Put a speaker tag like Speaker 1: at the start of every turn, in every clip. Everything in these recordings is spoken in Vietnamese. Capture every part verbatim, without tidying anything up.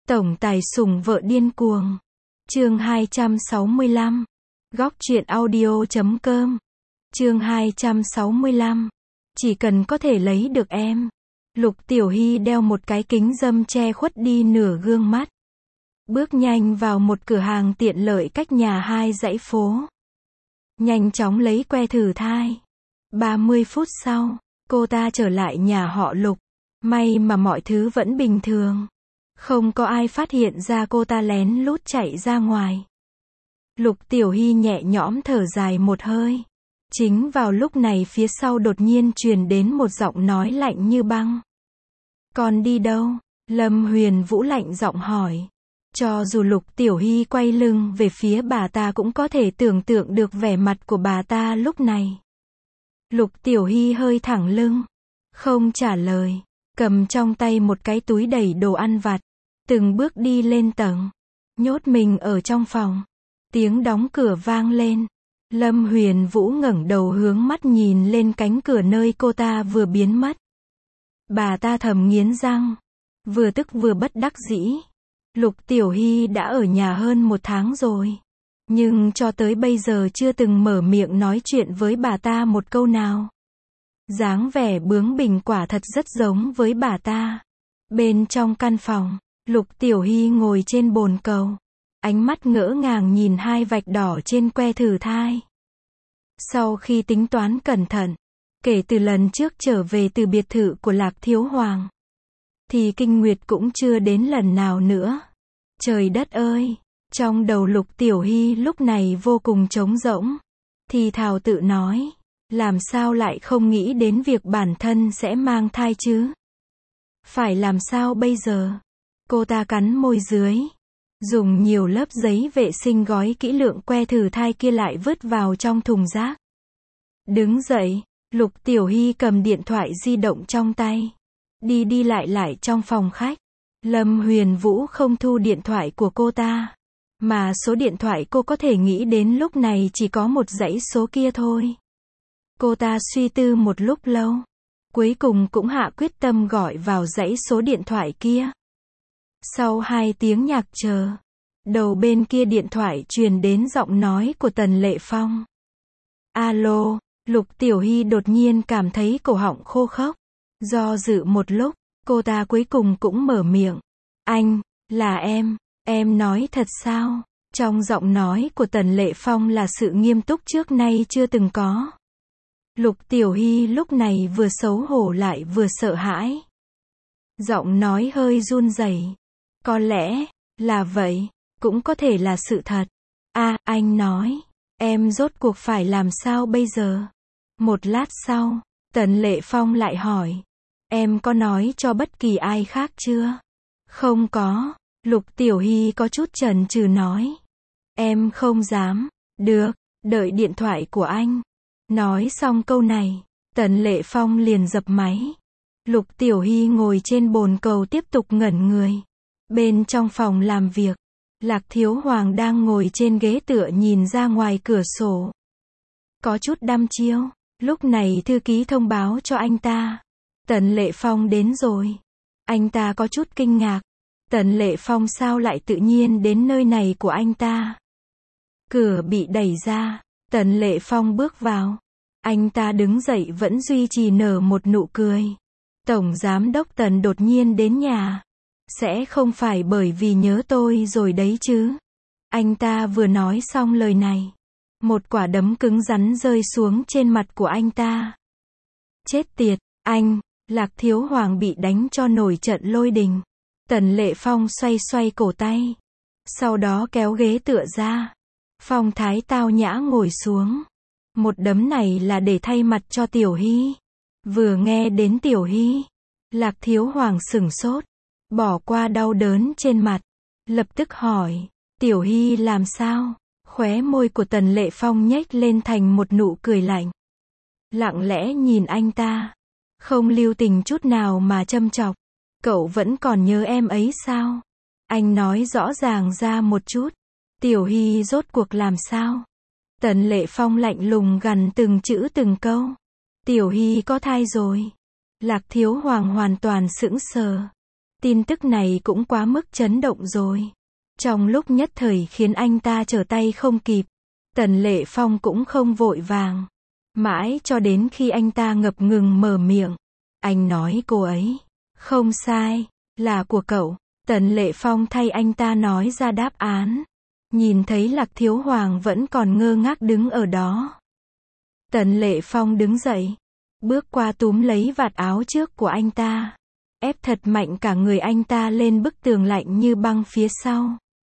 Speaker 1: Tổng tài sủng vợ điên cuồng. Chương hai trăm sáu mươi lăm. Góc truyện audio chấm com. Chương hai trăm sáu mươi lăm. Chỉ cần có thể lấy được em. Lục Tiểu Hy đeo một cái kính râm che khuất đi nửa gương mắt. Bước nhanh vào một cửa hàng tiện lợi cách nhà hai dãy phố. Nhanh chóng lấy que thử thai. ba mươi phút sau, cô ta trở lại nhà họ Lục. May mà mọi thứ vẫn bình thường. Không có ai phát hiện ra cô ta lén lút chạy ra ngoài. Lục Tiểu Hy nhẹ nhõm thở dài một hơi. Chính vào lúc này phía sau đột nhiên truyền đến một giọng nói lạnh như băng. Con đi đâu? Lâm Huyền Vũ lạnh giọng hỏi. Cho dù Lục Tiểu Hy quay lưng về phía bà ta cũng có thể tưởng tượng được vẻ mặt của bà ta lúc này. Lục Tiểu Hy hơi thẳng lưng. Không trả lời. Cầm trong tay một cái túi đầy đồ ăn vặt. Từng bước đi lên tầng. Nhốt mình ở trong phòng. Tiếng đóng cửa vang lên. Lâm Huyền Vũ ngẩng đầu hướng mắt nhìn lên cánh cửa nơi cô ta vừa biến mất. Bà ta thầm nghiến răng. Vừa tức vừa bất đắc dĩ. Lục Tiểu Hy đã ở nhà hơn một tháng rồi. Nhưng cho tới bây giờ chưa từng mở miệng nói chuyện với bà ta một câu nào. Dáng vẻ bướng bỉnh quả thật rất giống với bà ta. Bên trong căn phòng, Lục Tiểu Hy ngồi trên bồn cầu. Ánh mắt ngỡ ngàng nhìn hai vạch đỏ trên que thử thai. Sau khi tính toán cẩn thận, kể từ lần trước trở về từ biệt thự của Lạc Thiếu Hoàng, thì kinh nguyệt cũng chưa đến lần nào nữa. Trời đất ơi! Trong đầu Lục Tiểu Hy lúc này vô cùng trống rỗng. Thì thào tự nói, làm sao lại không nghĩ đến việc bản thân sẽ mang thai chứ? Phải làm sao bây giờ? Cô ta cắn môi dưới. Dùng nhiều lớp giấy vệ sinh gói kỹ lượng que thử thai kia lại vứt vào trong thùng rác. Đứng dậy, Lục Tiểu Hy cầm điện thoại di động trong tay. Đi đi lại lại trong phòng khách. Lâm Huyền Vũ không thu điện thoại của cô ta. Mà số điện thoại cô có thể nghĩ đến lúc này chỉ có một dãy số kia thôi. Cô ta suy tư một lúc lâu. Cuối cùng cũng hạ quyết tâm gọi vào dãy số điện thoại kia. Sau hai tiếng nhạc chờ, đầu bên kia điện thoại truyền đến giọng nói của Tần Lệ Phong. Alo, Lục Tiểu Hy đột nhiên cảm thấy cổ họng khô khốc. Do dự một lúc, cô ta cuối cùng cũng mở miệng. Anh, là em, em nói thật sao? Trong giọng nói của Tần Lệ Phong là sự nghiêm túc trước nay chưa từng có. Lục Tiểu Hy lúc này vừa xấu hổ lại vừa sợ hãi. Giọng nói hơi run rẩy. Có lẽ, là vậy, cũng có thể là sự thật. À, anh nói, em rốt cuộc phải làm sao bây giờ? Một lát sau, Tần Lệ Phong lại hỏi. Em có nói cho bất kỳ ai khác chưa? Không có, Lục Tiểu Hy có chút chần chừ nói. Em không dám. Được, đợi điện thoại của anh. Nói xong câu này, Tần Lệ Phong liền dập máy. Lục Tiểu Hy ngồi trên bồn cầu tiếp tục ngẩn người. Bên trong phòng làm việc, Lạc Thiếu Hoàng đang ngồi trên ghế tựa nhìn ra ngoài cửa sổ. Có chút đăm chiêu. Lúc này thư ký thông báo cho anh ta. Tần Lệ Phong đến rồi. Anh ta có chút kinh ngạc. Tần Lệ Phong sao lại tự nhiên đến nơi này của anh ta? Cửa bị đẩy ra. Tần Lệ Phong bước vào. Anh ta đứng dậy vẫn duy trì nở một nụ cười. Tổng giám đốc Tần đột nhiên đến nhà. Sẽ không phải bởi vì nhớ tôi rồi đấy chứ? Anh ta vừa nói xong lời này. Một quả đấm cứng rắn rơi xuống trên mặt của anh ta. Chết tiệt, anh! Lạc Thiếu Hoàng bị đánh cho nổi trận lôi đình. Tần Lệ Phong xoay xoay cổ tay. Sau đó kéo ghế tựa ra. Phong thái tao nhã ngồi xuống. Một đấm này là để thay mặt cho Tiểu Hy. Vừa nghe đến Tiểu Hy, Lạc Thiếu Hoàng sửng sốt. Bỏ qua đau đớn trên mặt. Lập tức hỏi. Tiểu Hy làm sao? Khóe môi của Tần Lệ Phong nhếch lên thành một nụ cười lạnh. Lặng lẽ nhìn anh ta. Không lưu tình chút nào mà châm chọc. Cậu vẫn còn nhớ em ấy sao? Anh nói rõ ràng ra một chút. Tiểu Hy rốt cuộc làm sao? Tần Lệ Phong lạnh lùng gằn từng chữ từng câu. Tiểu Hy có thai rồi. Lạc Thiếu Hoàng hoàn toàn sững sờ. Tin tức này cũng quá mức chấn động rồi. Trong lúc nhất thời khiến anh ta trở tay không kịp. Tần Lệ Phong cũng không vội vàng. Mãi cho đến khi anh ta ngập ngừng mở miệng. Anh nói cô ấy. Không sai. Là của cậu. Tần Lệ Phong thay anh ta nói ra đáp án. Nhìn thấy Lạc Thiếu Hoàng vẫn còn ngơ ngác đứng ở đó. Tần Lệ Phong đứng dậy. Bước qua túm lấy vạt áo trước của anh ta. Ép thật mạnh cả người anh ta lên bức tường lạnh như băng phía sau.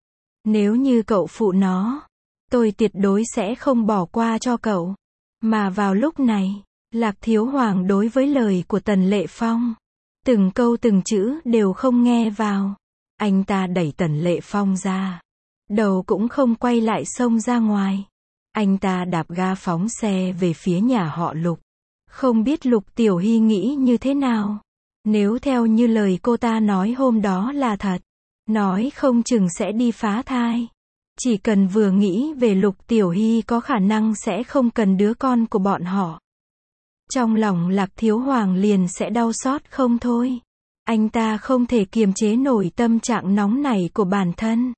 Speaker 1: Nếu như cậu phụ nó, tôi tuyệt đối sẽ không bỏ qua cho cậu. Mà vào lúc này, Lạc Thiếu Hoàng đối với lời của Tần Lệ Phong, từng câu từng chữ đều không nghe vào. Anh ta đẩy Tần Lệ Phong ra. Đầu cũng không quay lại xông ra ngoài. Anh ta đạp ga phóng xe về phía nhà họ Lục. Không biết Lục Tiểu Hy nghĩ như thế nào. Nếu theo như lời cô ta nói hôm đó là thật, nói không chừng sẽ đi phá thai. Chỉ cần vừa nghĩ về Lục Tiểu Hy có khả năng sẽ không cần đứa con của bọn họ. Trong lòng Lạc Thiếu Hoàng liền sẽ đau xót không thôi. Anh ta không thể kiềm chế nổi tâm trạng nóng nảy của bản thân.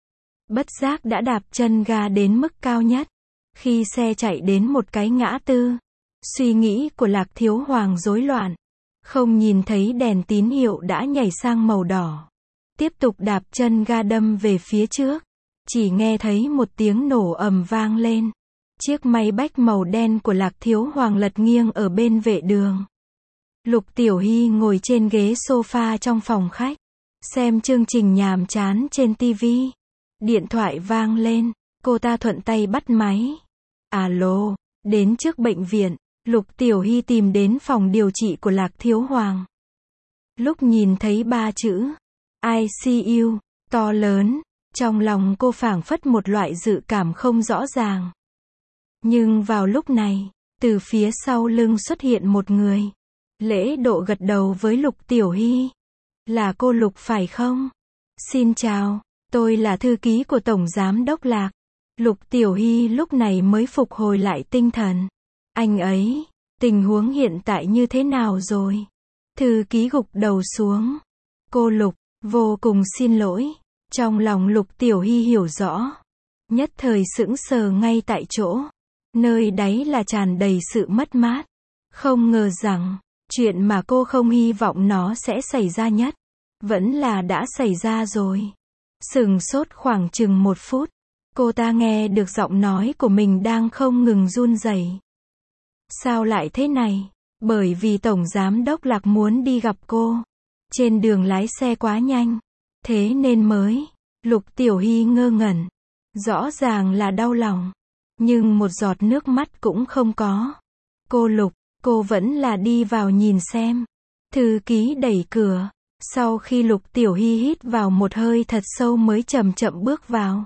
Speaker 1: Bất giác đã đạp chân ga đến mức cao nhất. Khi xe chạy đến một cái ngã tư, suy nghĩ của Lạc Thiếu Hoàng rối loạn. Không nhìn thấy đèn tín hiệu đã nhảy sang màu đỏ. Tiếp tục đạp chân ga đâm về phía trước. Chỉ nghe thấy một tiếng nổ ầm vang lên. Chiếc máy bách màu đen của Lạc Thiếu Hoàng lật nghiêng ở bên vệ đường. Lục Tiểu Hy ngồi trên ghế sofa trong phòng khách. Xem chương trình nhàm chán trên tivi. Điện thoại vang lên. Cô ta thuận tay bắt máy. Alo, đến trước bệnh viện. Lục Tiểu Hy tìm đến phòng điều trị của Lạc Thiếu Hoàng. Lúc nhìn thấy ba chữ I C U to lớn, trong lòng cô phảng phất một loại dự cảm không rõ ràng. Nhưng vào lúc này, từ phía sau lưng xuất hiện một người. Lễ độ gật đầu với Lục Tiểu Hy. Là cô Lục phải không? Xin chào, tôi là thư ký của Tổng Giám Đốc Lạc. Lục Tiểu Hy lúc này mới phục hồi lại tinh thần. Anh ấy, tình huống hiện tại như thế nào rồi? Thư ký gục đầu xuống. Cô Lục, vô cùng xin lỗi. Trong lòng Lục Tiểu Hy hiểu rõ. Nhất thời sững sờ ngay tại chỗ. Nơi đấy là tràn đầy sự mất mát. Không ngờ rằng, chuyện mà cô không hy vọng nó sẽ xảy ra nhất, vẫn là đã xảy ra rồi. Sừng sốt khoảng chừng một phút. Cô ta nghe được giọng nói của mình đang không ngừng run rẩy. Sao lại thế này? Bởi vì Tổng Giám Đốc Lạc muốn đi gặp cô. Trên đường lái xe quá nhanh. Thế nên mới. Lục Tiểu Hy ngơ ngẩn. Rõ ràng là đau lòng. Nhưng một giọt nước mắt cũng không có. Cô Lục, cô vẫn là đi vào nhìn xem. Thư ký đẩy cửa. Sau khi Lục Tiểu Hy hít vào một hơi thật sâu mới chậm chậm bước vào.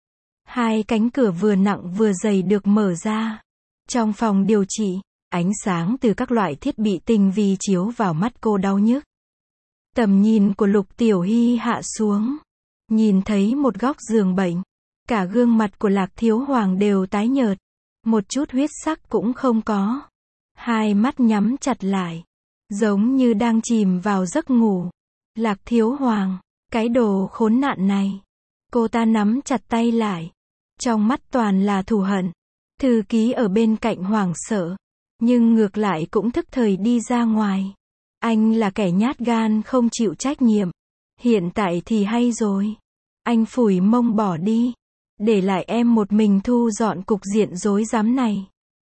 Speaker 1: Hai cánh cửa vừa nặng vừa dày được mở ra. Trong phòng điều trị, ánh sáng từ các loại thiết bị tinh vi chiếu vào mắt cô đau nhức. Tầm nhìn của Lục Tiểu Hy hạ xuống. Nhìn thấy một góc giường bệnh. Cả gương mặt của Lạc Thiếu Hoàng đều tái nhợt. Một chút huyết sắc cũng không có. Hai mắt nhắm chặt lại. Giống như đang chìm vào giấc ngủ. Lạc Thiếu Hoàng, cái đồ khốn nạn này. Cô ta nắm chặt tay lại. Trong mắt toàn là thù hận. Thư ký ở bên cạnh hoảng sợ. Nhưng ngược lại cũng thức thời đi ra ngoài. Anh là kẻ nhát gan không chịu trách nhiệm. Hiện tại thì hay rồi. Anh phủi mông bỏ đi. Để lại em một mình thu dọn cục diện rối rắm này.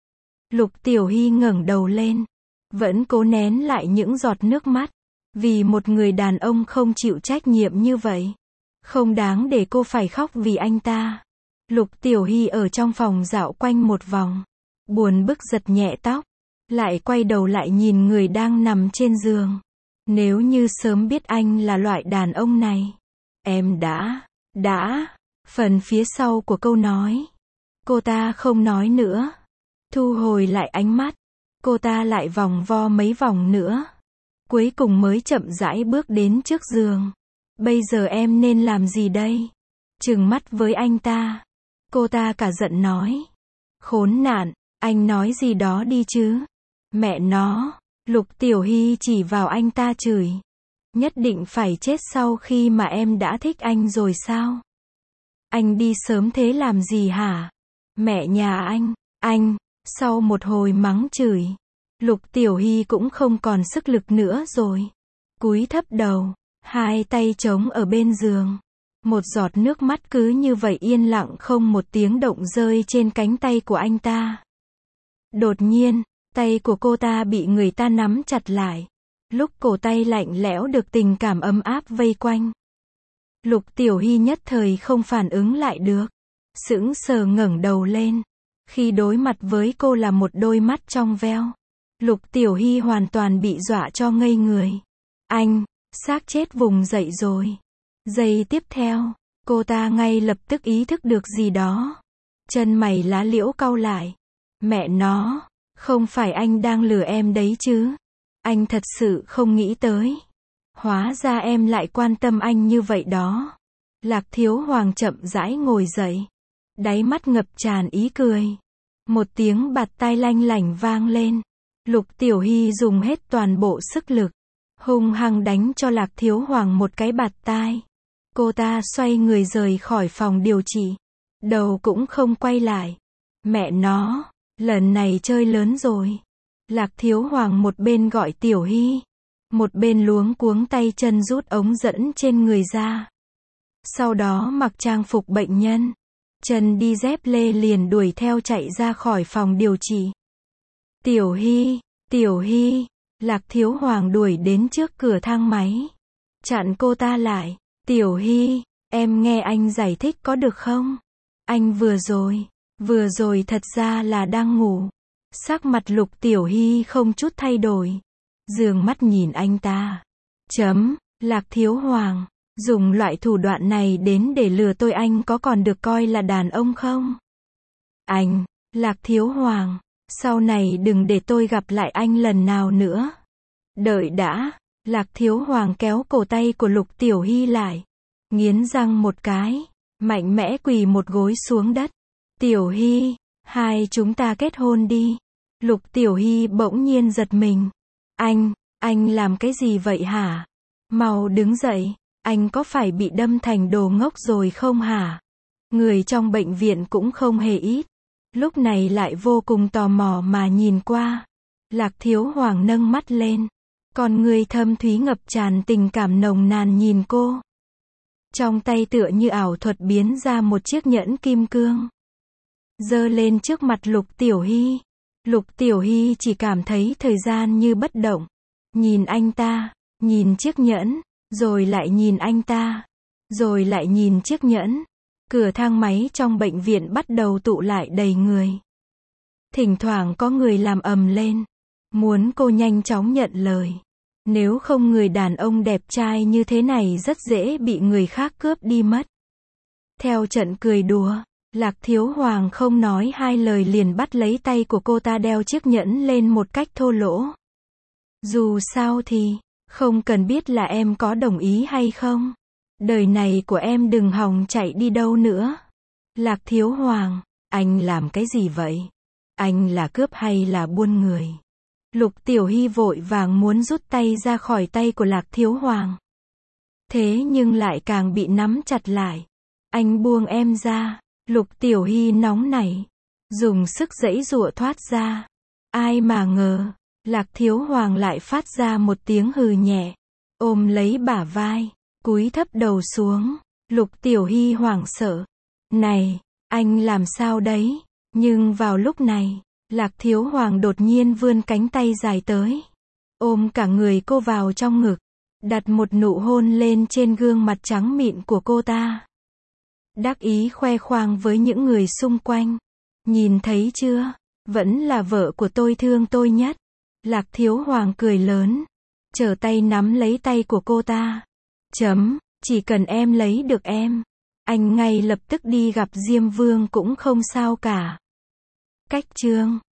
Speaker 1: Lục Tiểu Hy ngẩng đầu lên. Vẫn cố nén lại những giọt nước mắt. Vì một người đàn ông không chịu trách nhiệm như vậy. Không đáng để cô phải khóc vì anh ta. Lục Tiểu Hy ở trong phòng dạo quanh một vòng. Buồn bực giật nhẹ tóc. Lại quay đầu lại nhìn người đang nằm trên giường. Nếu như sớm biết anh là loại đàn ông này. Em đã, đã. Phần phía sau của câu nói. Cô ta không nói nữa. Thu hồi lại ánh mắt. Cô ta lại vòng vo mấy vòng nữa. Cuối cùng mới chậm rãi bước đến trước giường. Bây giờ em nên làm gì đây? Trừng mắt với anh ta. Cô ta cả giận nói. Khốn nạn, anh nói gì đó đi chứ. Mẹ nó. Lục Tiểu Hy chỉ vào anh ta chửi. Nhất định phải chết sau khi mà em đã thích anh rồi sao? Anh đi sớm thế làm gì hả? Mẹ nhà anh, anh, sau một hồi mắng chửi, Lục Tiểu Hy cũng không còn sức lực nữa rồi. Cúi thấp đầu, hai tay trống ở bên giường. Một giọt nước mắt cứ như vậy yên lặng không một tiếng động rơi trên cánh tay của anh ta. Đột nhiên, tay của cô ta bị người ta nắm chặt lại. Lúc cổ tay lạnh lẽo được tình cảm ấm áp vây quanh. Lục Tiểu Hy nhất thời không phản ứng lại được. Sững sờ ngẩng đầu lên. Khi đối mặt với cô là một đôi mắt trong veo. Lục Tiểu Hy hoàn toàn bị dọa cho ngây người. Anh, xác chết vùng dậy rồi. Giây tiếp theo, cô ta ngay lập tức ý thức được gì đó. Chân mày lá liễu cau lại. Mẹ nó, không phải anh đang lừa em đấy chứ? Anh thật sự không nghĩ tới. Hóa ra em lại quan tâm anh như vậy đó. Lạc Thiếu Hoàng chậm rãi ngồi dậy. Đáy mắt ngập tràn ý cười. Một tiếng bạt tai lanh lảnh vang lên. Lục Tiểu Hy dùng hết toàn bộ sức lực. Hung hăng đánh cho Lạc Thiếu Hoàng một cái bạt tai. Cô ta xoay người rời khỏi phòng điều trị. Đầu cũng không quay lại. Mẹ nó, lần này chơi lớn rồi. Lạc Thiếu Hoàng một bên gọi Tiểu Hy. Một bên luống cuống tay chân rút ống dẫn trên người ra. Sau đó mặc trang phục bệnh nhân. Chân đi dép lê liền đuổi theo chạy ra khỏi phòng điều trị. Tiểu Hy, Tiểu Hy, Lạc Thiếu Hoàng đuổi đến trước cửa thang máy. Chặn cô ta lại. Tiểu Hy, em nghe anh giải thích có được không? Anh vừa rồi, vừa rồi thật ra là đang ngủ. Sắc mặt Lục Tiểu Hy không chút thay đổi. Dương mắt nhìn anh ta. Chấm, Lạc Thiếu Hoàng, dùng loại thủ đoạn này đến để lừa tôi anh có còn được coi là đàn ông không? Anh, Lạc Thiếu Hoàng, sau này đừng để tôi gặp lại anh lần nào nữa. Đợi đã, Lạc Thiếu Hoàng kéo cổ tay của Lục Tiểu Hy lại. Nghiến răng một cái, mạnh mẽ quỳ một gối xuống đất. Tiểu Hy, hai chúng ta kết hôn đi. Lục Tiểu Hy bỗng nhiên giật mình. Anh, anh làm cái gì vậy hả? Mau đứng dậy, anh có phải bị đâm thành đồ ngốc rồi không hả? Người trong bệnh viện cũng không hề ít. Lúc này lại vô cùng tò mò mà nhìn qua. Lạc Thiếu Hoàng nâng mắt lên. Con người thâm thúy ngập tràn tình cảm nồng nàn nhìn cô. Trong tay tựa như ảo thuật biến ra một chiếc nhẫn kim cương. Giơ lên trước mặt Lục Tiểu Hy. Lục Tiểu Hy chỉ cảm thấy thời gian như bất động. Nhìn anh ta, nhìn chiếc nhẫn, rồi lại nhìn anh ta, rồi lại nhìn chiếc nhẫn. Cửa thang máy trong bệnh viện bắt đầu tụ lại đầy người. Thỉnh thoảng có người làm ầm lên, muốn cô nhanh chóng nhận lời. Nếu không người đàn ông đẹp trai như thế này rất dễ bị người khác cướp đi mất. Theo trận cười đùa, Lạc Thiếu Hoàng không nói hai lời liền bắt lấy tay của cô ta đeo chiếc nhẫn lên một cách thô lỗ. Dù sao thì, không cần biết là em có đồng ý hay không. Đời này của em đừng hòng chạy đi đâu nữa. Lạc Thiếu Hoàng, anh làm cái gì vậy? Anh là cướp hay là buôn người? Lục Tiểu Hy vội vàng muốn rút tay ra khỏi tay của Lạc Thiếu Hoàng. Thế nhưng lại càng bị nắm chặt lại. Anh buông em ra. Lục Tiểu Hy nóng nảy, dùng sức giãy giụa thoát ra. Ai mà ngờ, Lạc Thiếu Hoàng lại phát ra một tiếng hừ nhẹ, ôm lấy bả vai, cúi thấp đầu xuống. Lục Tiểu Hy hoảng sợ. Này, anh làm sao đấy? Nhưng vào lúc này, Lạc Thiếu Hoàng đột nhiên vươn cánh tay dài tới, ôm cả người cô vào trong ngực, đặt một nụ hôn lên trên gương mặt trắng mịn của cô ta. Đắc ý khoe khoang với những người xung quanh. Nhìn thấy chưa? Vẫn là vợ của tôi thương tôi nhất. Lạc Thiếu Hoàng cười lớn, trở tay nắm lấy tay của cô ta. Chấm, chỉ cần em lấy được em, anh ngay lập tức đi gặp Diêm Vương cũng không sao cả. Cách chương